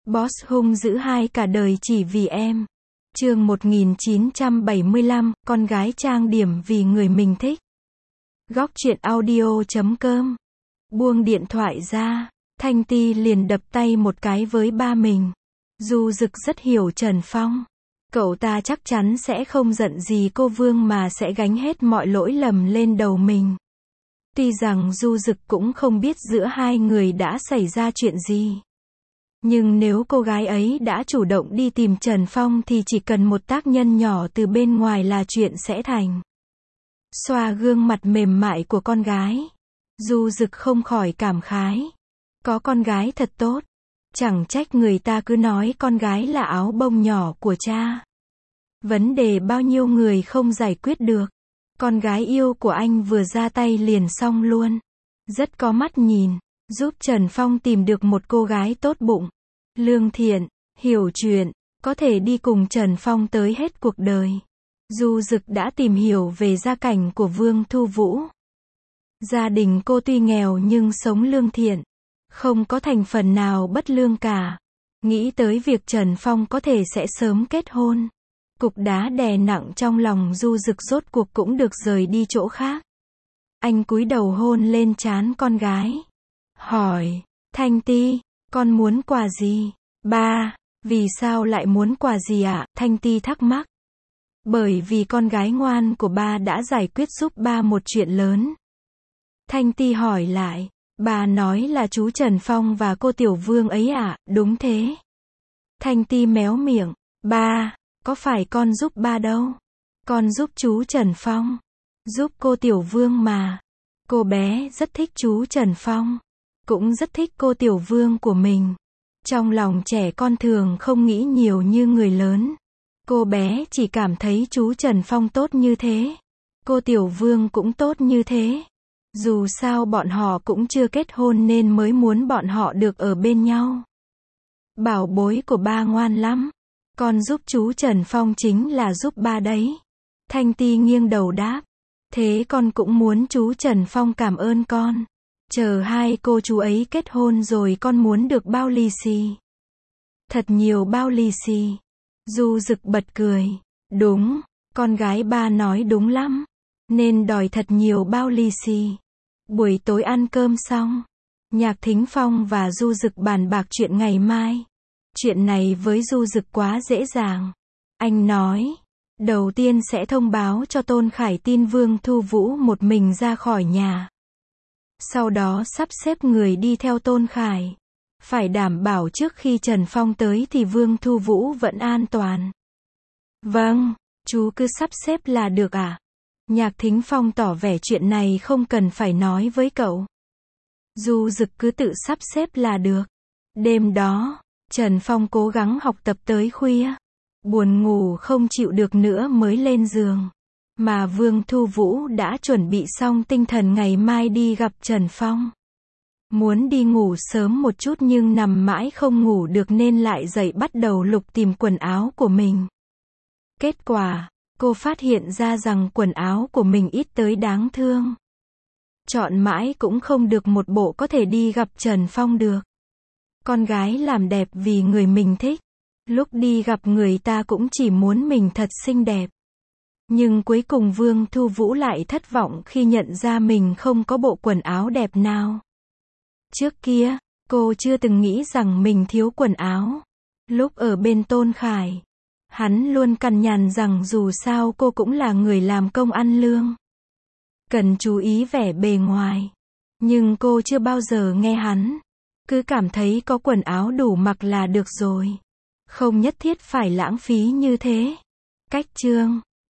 Boss hung dữ hai cả đời chỉ vì em. Chương 1975, con gái trang điểm vì người mình thích. Góc truyện audio.com. Buông điện thoại ra, Thanh Ti liền đập tay một cái với ba mình. Du Dực rất hiểu Trần Phong. Cậu ta chắc chắn sẽ không giận gì cô Vương mà sẽ gánh hết mọi lỗi lầm lên đầu mình. Tuy rằng Du Dực cũng không biết giữa hai người đã xảy ra chuyện gì. Nhưng nếu cô gái ấy đã chủ động đi tìm Trần Phong thì chỉ cần một tác nhân nhỏ từ bên ngoài là chuyện sẽ thành. Xoa gương mặt mềm mại của con gái, Du Dực không khỏi cảm khái. Có con gái thật tốt. Chẳng trách người ta cứ nói con gái là áo bông nhỏ của cha. Vấn đề bao nhiêu người không giải quyết được. Con gái yêu của anh vừa ra tay liền xong luôn. Rất có mắt nhìn, giúp Trần Phong tìm được một cô gái tốt bụng, lương thiện, hiểu chuyện, có thể đi cùng Trần Phong tới hết cuộc đời. Du Dực đã tìm hiểu về gia cảnh của Vương Thu Vũ. Gia đình cô tuy nghèo nhưng sống lương thiện, không có thành phần nào bất lương cả. Nghĩ tới việc Trần Phong có thể sẽ sớm kết hôn, cục đá đè nặng trong lòng Du Dực rốt cuộc cũng được rời đi chỗ khác. Anh cúi đầu hôn lên trán con gái, hỏi, Thanh Ti, con muốn quà gì? Ba, vì sao lại muốn quà gì ạ? Thanh Ti thắc mắc. Bởi vì con gái ngoan của ba đã giải quyết giúp ba một chuyện lớn. Thanh Ti hỏi lại, bà nói là chú Trần Phong và cô Tiểu Vương ấy ạ? Đúng thế. Thanh Ti méo miệng, ba, có phải con giúp ba đâu. Con giúp chú Trần Phong, giúp cô Tiểu Vương mà. Cô bé rất thích chú Trần Phong, cũng rất thích cô Tiểu Vương của mình. Trong lòng trẻ con thường không nghĩ nhiều như người lớn. Cô bé chỉ cảm thấy chú Trần Phong tốt như thế, cô Tiểu Vương cũng tốt như thế. Dù sao bọn họ cũng chưa kết hôn nên mới muốn bọn họ được ở bên nhau. Bảo bối của ba ngoan lắm. Con giúp chú Trần Phong chính là giúp ba đấy. Thanh Ti nghiêng đầu đáp. Thế con cũng muốn chú Trần Phong cảm ơn con. Chờ hai cô chú ấy kết hôn rồi con muốn được bao lì xì. Thật nhiều bao lì xì. Du Dực bật cười. Đúng, con gái ba nói đúng lắm. Nên đòi thật nhiều bao lì xì. Buổi tối ăn cơm xong, Nhạc Thính Phong và Du Dực bàn bạc chuyện ngày mai. Chuyện này với Du Dực quá dễ dàng. Anh nói, đầu tiên sẽ thông báo cho Tôn Khải tin Vương Thu Vũ một mình ra khỏi nhà. Sau đó sắp xếp người đi theo Tôn Khải. Phải đảm bảo trước khi Trần Phong tới thì Vương Thu Vũ vẫn an toàn. Vâng, chú cứ sắp xếp là được ạ. Nhạc Thính Phong tỏ vẻ chuyện này không cần phải nói với cậu. Du Dực cứ tự sắp xếp là được. Đêm đó, Trần Phong cố gắng học tập tới khuya. Buồn ngủ không chịu được nữa mới lên giường. Mà Vương Thu Vũ đã chuẩn bị xong tinh thần ngày mai đi gặp Trần Phong. Muốn đi ngủ sớm một chút nhưng nằm mãi không ngủ được nên lại dậy bắt đầu lục tìm quần áo của mình. Kết quả, cô phát hiện ra rằng quần áo của mình ít tới đáng thương. Chọn mãi cũng không được một bộ có thể đi gặp Trần Phong được. Con gái làm đẹp vì người mình thích. Lúc đi gặp người ta cũng chỉ muốn mình thật xinh đẹp. Nhưng cuối cùng Vương Thu Vũ lại thất vọng khi nhận ra mình không có bộ quần áo đẹp nào. Trước kia, cô chưa từng nghĩ rằng mình thiếu quần áo. Lúc ở bên Tôn Khải, hắn luôn cằn nhằn rằng dù sao cô cũng là người làm công ăn lương, cần chú ý vẻ bề ngoài. Nhưng cô chưa bao giờ nghe hắn. Cứ cảm thấy có quần áo đủ mặc là được rồi. Không nhất thiết phải lãng phí như thế. Cách chương